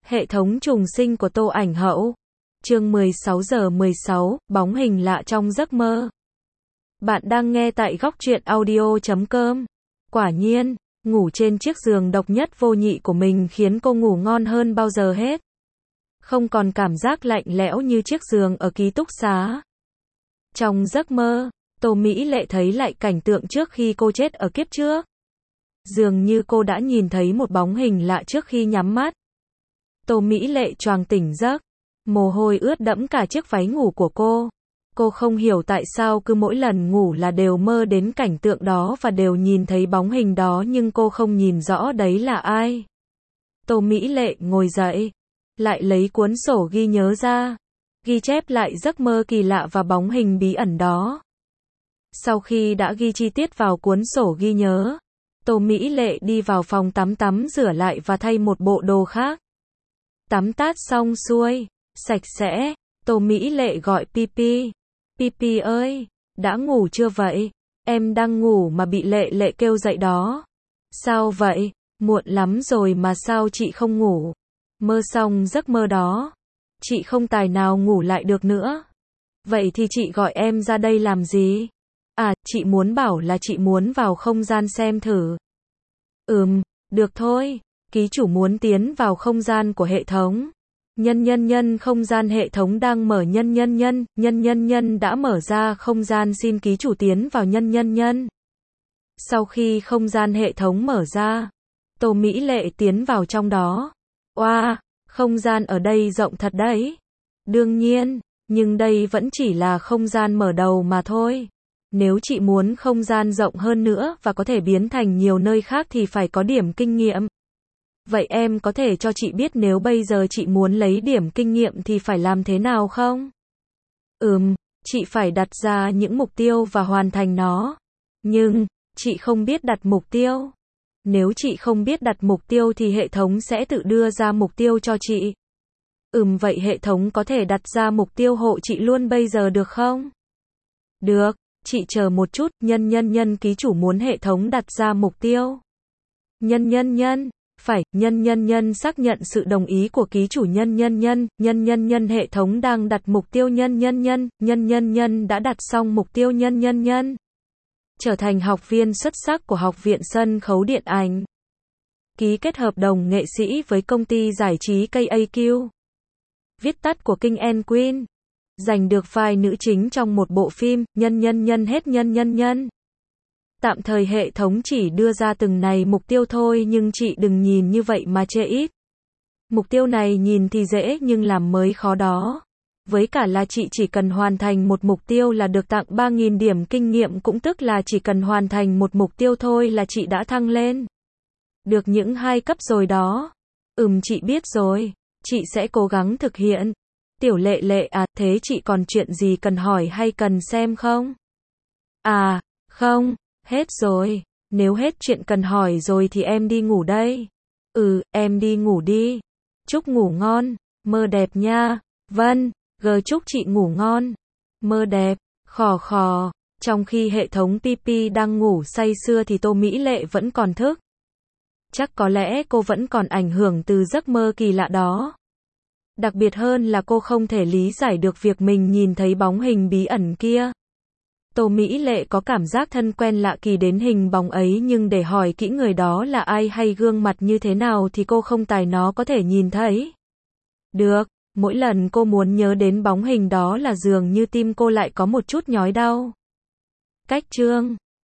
Hệ thống trùng sinh của Tô Ảnh Hậu. Chương 16:16, bóng hình lạ trong giấc mơ. Bạn đang nghe tại Góc Truyện Audio.com. Quả nhiên, ngủ trên chiếc giường độc nhất vô nhị của mình khiến cô ngủ ngon hơn bao giờ hết. Không còn cảm giác lạnh lẽo như chiếc giường ở ký túc xá. Trong giấc mơ, Tô Mỹ Lệ thấy lại cảnh tượng trước khi cô chết ở kiếp trước. Dường như cô đã nhìn thấy một bóng hình lạ trước khi nhắm mắt. Tô Mỹ Lệ choàng tỉnh giấc, mồ hôi ướt đẫm cả chiếc váy ngủ của cô. Cô không hiểu tại sao cứ mỗi lần ngủ là đều mơ đến cảnh tượng đó và đều nhìn thấy bóng hình đó nhưng cô không nhìn rõ đấy là ai. Tô Mỹ Lệ ngồi dậy, lại lấy cuốn sổ ghi nhớ ra, ghi chép lại giấc mơ kỳ lạ và bóng hình bí ẩn đó. Sau khi đã ghi chi tiết vào cuốn sổ ghi nhớ, Tô Mỹ Lệ đi vào phòng tắm rửa lại và thay một bộ đồ khác. Tắm tát xong xuôi, sạch sẽ, Tô Mỹ Lệ gọi Pipi. Pipi ơi, đã ngủ chưa vậy? Em đang ngủ mà bị Lệ Lệ kêu dậy đó. Sao vậy? Muộn lắm rồi mà sao chị không ngủ? Mơ xong giấc mơ đó, chị không tài nào ngủ lại được nữa. Vậy thì chị gọi em ra đây làm gì? À, chị muốn bảo là chị muốn vào không gian xem thử. Được thôi. Ký chủ muốn tiến vào không gian của hệ thống. Nhân không gian hệ thống đang mở nhân đã mở ra không gian, xin ký chủ tiến vào nhân. Sau khi không gian hệ thống mở ra, Tô Mỹ Lệ tiến vào trong đó. Oa, không gian ở đây rộng thật đấy. Đương nhiên, nhưng đây vẫn chỉ là không gian mở đầu mà thôi. Nếu chị muốn không gian rộng hơn nữa và có thể biến thành nhiều nơi khác thì phải có điểm kinh nghiệm. Vậy em có thể cho chị biết nếu bây giờ chị muốn lấy điểm kinh nghiệm thì phải làm thế nào không? Chị phải đặt ra những mục tiêu và hoàn thành nó. Nhưng, chị không biết đặt mục tiêu. Nếu chị không biết đặt mục tiêu thì hệ thống sẽ tự đưa ra mục tiêu cho chị. Vậy hệ thống có thể đặt ra mục tiêu hộ chị luôn bây giờ được không? Được, chị chờ một chút, nhân ký chủ muốn hệ thống đặt ra mục tiêu. Nhân. Phải, nhân xác nhận sự đồng ý của ký chủ nhân hệ thống đang đặt mục tiêu nhân đã đặt xong mục tiêu nhân. Trở thành học viên xuất sắc của Học viện Sân khấu Điện ảnh. Ký kết hợp đồng nghệ sĩ với công ty giải trí KAQ. Viết tắt của King and Queen. Giành được vai nữ chính trong một bộ phim, nhân. Tạm thời hệ thống chỉ đưa ra từng này mục tiêu thôi nhưng chị đừng nhìn như vậy mà chê ít. Mục tiêu này nhìn thì dễ nhưng làm mới khó đó. Với cả là chị chỉ cần hoàn thành một mục tiêu là được tặng 3.000 điểm kinh nghiệm, cũng tức là chỉ cần hoàn thành một mục tiêu thôi là chị đã thăng lên. Được những 2 cấp rồi đó. Chị biết rồi. Chị sẽ cố gắng thực hiện. Tiểu Lệ Lệ à, thế chị còn chuyện gì cần hỏi hay cần xem không? À, không. Hết rồi. Nếu hết chuyện cần hỏi rồi thì em đi ngủ đây. Em đi ngủ đi. Chúc ngủ ngon. Mơ đẹp nha. Vâng, chúc chị ngủ ngon. Mơ đẹp. Khò. Trong khi hệ thống Pipi đang ngủ say sưa thì Tô Mỹ Lệ vẫn còn thức. Chắc có lẽ cô vẫn còn ảnh hưởng từ giấc mơ kỳ lạ đó. Đặc biệt hơn là cô không thể lý giải được việc mình nhìn thấy bóng hình bí ẩn kia. Tô Mỹ Lệ có cảm giác thân quen lạ kỳ đến hình bóng ấy nhưng để hỏi kỹ người đó là ai hay gương mặt như thế nào thì cô không tài nó có thể nhìn thấy. Được, mỗi lần cô muốn nhớ đến bóng hình đó là dường như tim cô lại có một chút nhói đau. Cách chương